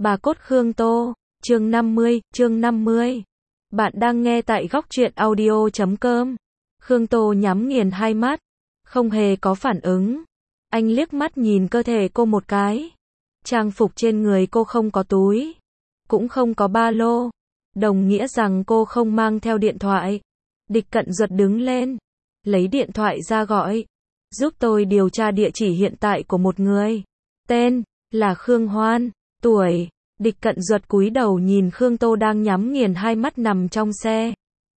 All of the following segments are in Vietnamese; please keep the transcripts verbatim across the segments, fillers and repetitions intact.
Bà cốt Khương Tô, chương năm mươi, chương năm mươi. Bạn đang nghe tại góc truyện audio chấm com. Khương Tô nhắm nghiền hai mắt, không hề có phản ứng. Anh liếc mắt nhìn cơ thể cô một cái. Trang phục trên người cô không có túi, cũng không có ba lô, đồng nghĩa rằng cô không mang theo điện thoại. Địch Cận Duật đứng lên, lấy điện thoại ra gọi, giúp tôi điều tra địa chỉ hiện tại của một người. Tên là Khương Hoan, tuổi. Địch Cận Duật cúi đầu nhìn Khương Tô đang nhắm nghiền hai mắt nằm trong xe,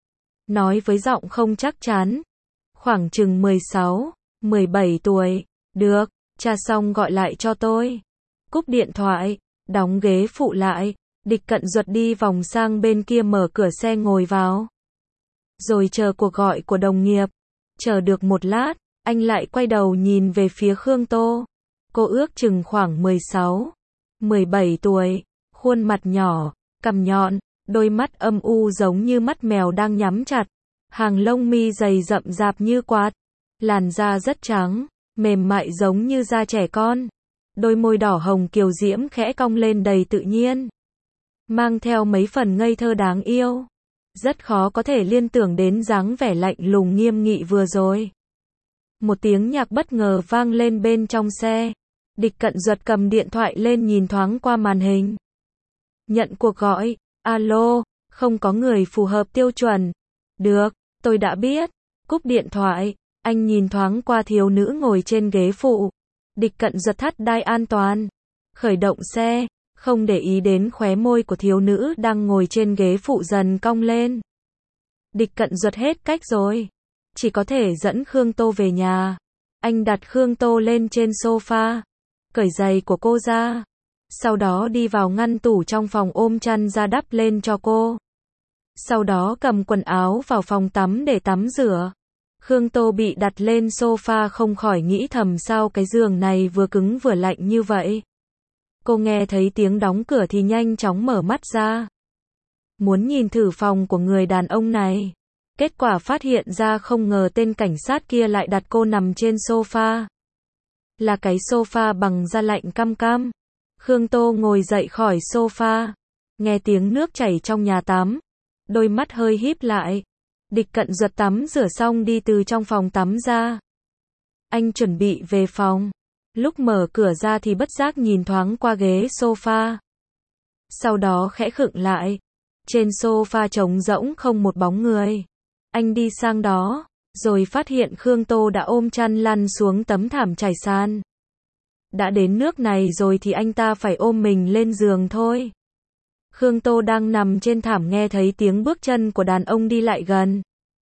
nói với giọng không chắc chắn, khoảng chừng mười sáu, mười bảy tuổi. Được, tra xong gọi lại cho tôi. Cúp điện thoại, đóng ghế phụ lại, Địch Cận Duật đi vòng sang bên kia mở cửa xe ngồi vào, rồi chờ cuộc gọi của đồng nghiệp. Chờ được một lát, anh lại quay đầu nhìn về phía Khương Tô. Cô ước chừng khoảng mười sáu, mười bảy tuổi, khuôn mặt nhỏ, cằm nhọn, đôi mắt âm u giống như mắt mèo đang nhắm chặt, hàng lông mi dày rậm rạp như quạt, làn da rất trắng, mềm mại giống như da trẻ con, đôi môi đỏ hồng kiều diễm khẽ cong lên đầy tự nhiên, mang theo mấy phần ngây thơ đáng yêu. Rất khó có thể liên tưởng đến dáng vẻ lạnh lùng nghiêm nghị vừa rồi. Một tiếng nhạc bất ngờ vang lên bên trong xe. Địch Cận Duật cầm điện thoại lên nhìn thoáng qua màn hình. Nhận cuộc gọi. Alo, không có người phù hợp tiêu chuẩn. Được, tôi đã biết. Cúp điện thoại, anh nhìn thoáng qua thiếu nữ ngồi trên ghế phụ. Địch Cận Duật thắt đai an toàn, khởi động xe, không để ý đến khóe môi của thiếu nữ đang ngồi trên ghế phụ dần cong lên. Địch Cận Duật hết cách rồi, chỉ có thể dẫn Khương Tô về nhà. Anh đặt Khương Tô lên trên sofa, cởi giày của cô ra, sau đó đi vào ngăn tủ trong phòng ôm chăn ra đắp lên cho cô. Sau đó cầm quần áo vào phòng tắm để tắm rửa. Khương Tô bị đặt lên sofa không khỏi nghĩ thầm sao cái giường này vừa cứng vừa lạnh như vậy. Cô nghe thấy tiếng đóng cửa thì nhanh chóng mở mắt ra, muốn nhìn thử phòng của người đàn ông này. Kết quả phát hiện ra không ngờ tên cảnh sát kia lại đặt cô nằm trên sofa. Là cái sofa bằng da lạnh căm căm. Khương Tô ngồi dậy khỏi sofa, nghe tiếng nước chảy trong nhà tắm, đôi mắt hơi híp lại. Địch Cận Duật tắm rửa xong đi từ trong phòng tắm ra. Anh chuẩn bị về phòng. Lúc mở cửa ra thì bất giác nhìn thoáng qua ghế sofa. Sau đó khẽ khựng lại. Trên sofa trống rỗng không một bóng người. Anh đi sang đó, rồi phát hiện Khương Tô đã ôm chăn lăn xuống tấm thảm trải sàn. Đã đến nước này rồi thì anh ta phải ôm mình lên giường thôi. Khương Tô đang nằm trên thảm nghe thấy tiếng bước chân của đàn ông đi lại gần.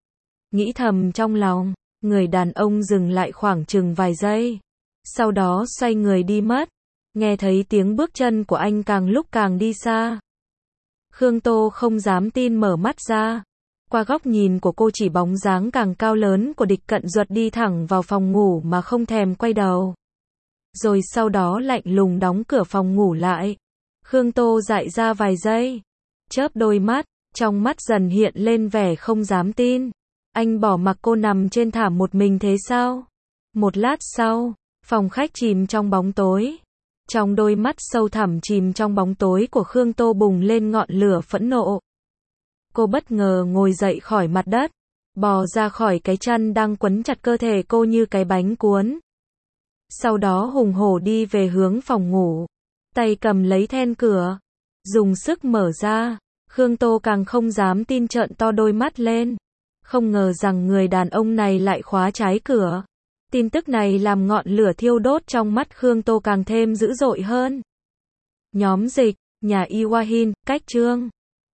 Nghĩ thầm trong lòng, người đàn ông dừng lại khoảng chừng vài giây. Sau đó xoay người đi mất. Nghe thấy tiếng bước chân của anh càng lúc càng đi xa. Khương Tô không dám tin mở mắt ra. Qua góc nhìn của cô chỉ bóng dáng càng cao lớn của Địch Cận Duật đi thẳng vào phòng ngủ mà không thèm quay đầu. Rồi sau đó lạnh lùng đóng cửa phòng ngủ lại. Khương Tô dại ra vài giây, chớp đôi mắt, trong mắt dần hiện lên vẻ không dám tin. Anh bỏ mặc cô nằm trên thảm một mình thế sao? Một lát sau, phòng khách chìm trong bóng tối. Trong đôi mắt sâu thẳm chìm trong bóng tối của Khương Tô bùng lên ngọn lửa phẫn nộ. Cô bất ngờ ngồi dậy khỏi mặt đất, bò ra khỏi cái chăn đang quấn chặt cơ thể cô như cái bánh cuốn. Sau đó hùng hổ đi về hướng phòng ngủ, tay cầm lấy then cửa, dùng sức mở ra. Khương Tô càng không dám tin trợn to đôi mắt lên, không ngờ rằng người đàn ông này lại khóa trái cửa. Tin tức này làm ngọn lửa thiêu đốt trong mắt Khương Tô càng thêm dữ dội hơn. Nhóm dịch, nhà Iwahin, cách chương